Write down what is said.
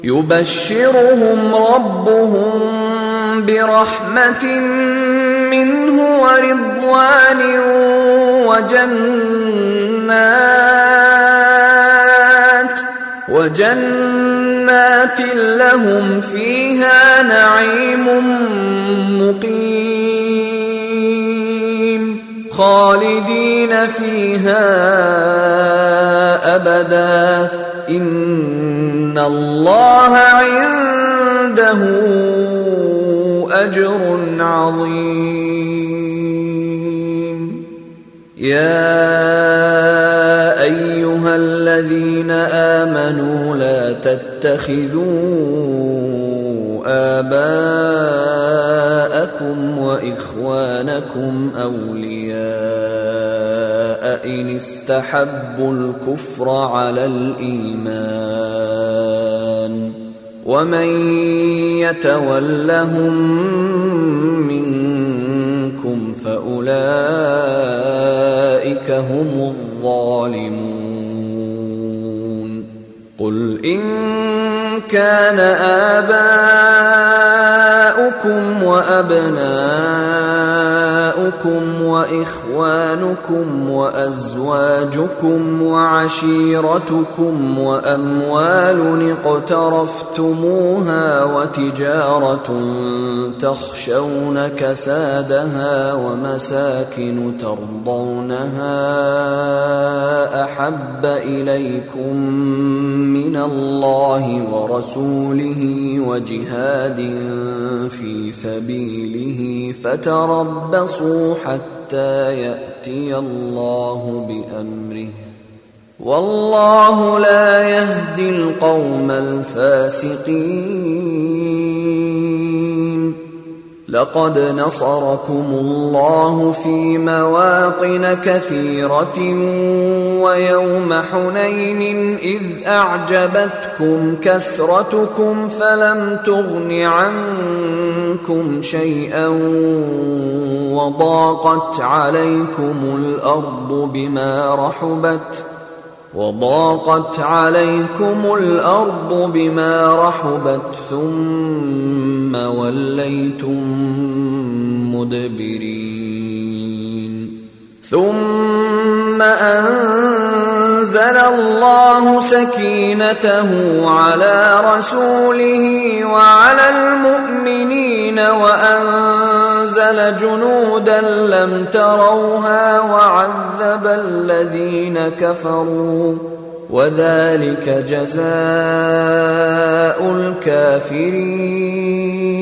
يبشرهم ربهم برحمة منه ورضوان وجنات لهم فيها نعيم مقيم خالدين فيها أبدا إن الله عنده أجر عظيم. يا أيها الذين آمنوا لا تتخذوا آباءكم وإخوانكم أولياء إن استحبوا الكفر على الإيمان ومن يتولهم منكم فأولئك هم الظالمون. قل إن كان آباؤكم وأبناؤكم وإخوانكم وأزواجكم وعشيرتكم وأموال اقترفتموها وتجارة تخشون كسادها ومساكن ترضونها أحب إليكم من الله ورسوله وجهاد في سبيله فتربصوا حتى يأتي الله بأمره والله لا يهدي القوم الفاسقين. لقد نصركم الله في مواطن كثيرة ويوم حنين إذ أعجبتكم كثرتكم فلم تغن عنكم شيئا وضاقت عليكم الأرض بما رحبت ثم وليتم مدبرين. ثم أنزل الله سكينته على رسوله وعلى المؤمنين وأنزل جنودا لم تروها وعذب الذين كفروا وذلك جزاء الكافرين.